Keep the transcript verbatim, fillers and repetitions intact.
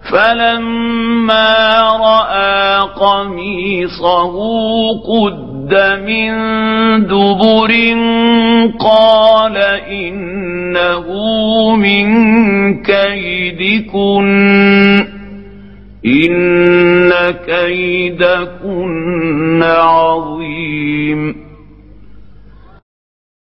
فلما رأى قميصه قد من دبر قال إنه من كيدكن إن كيدكن عظيم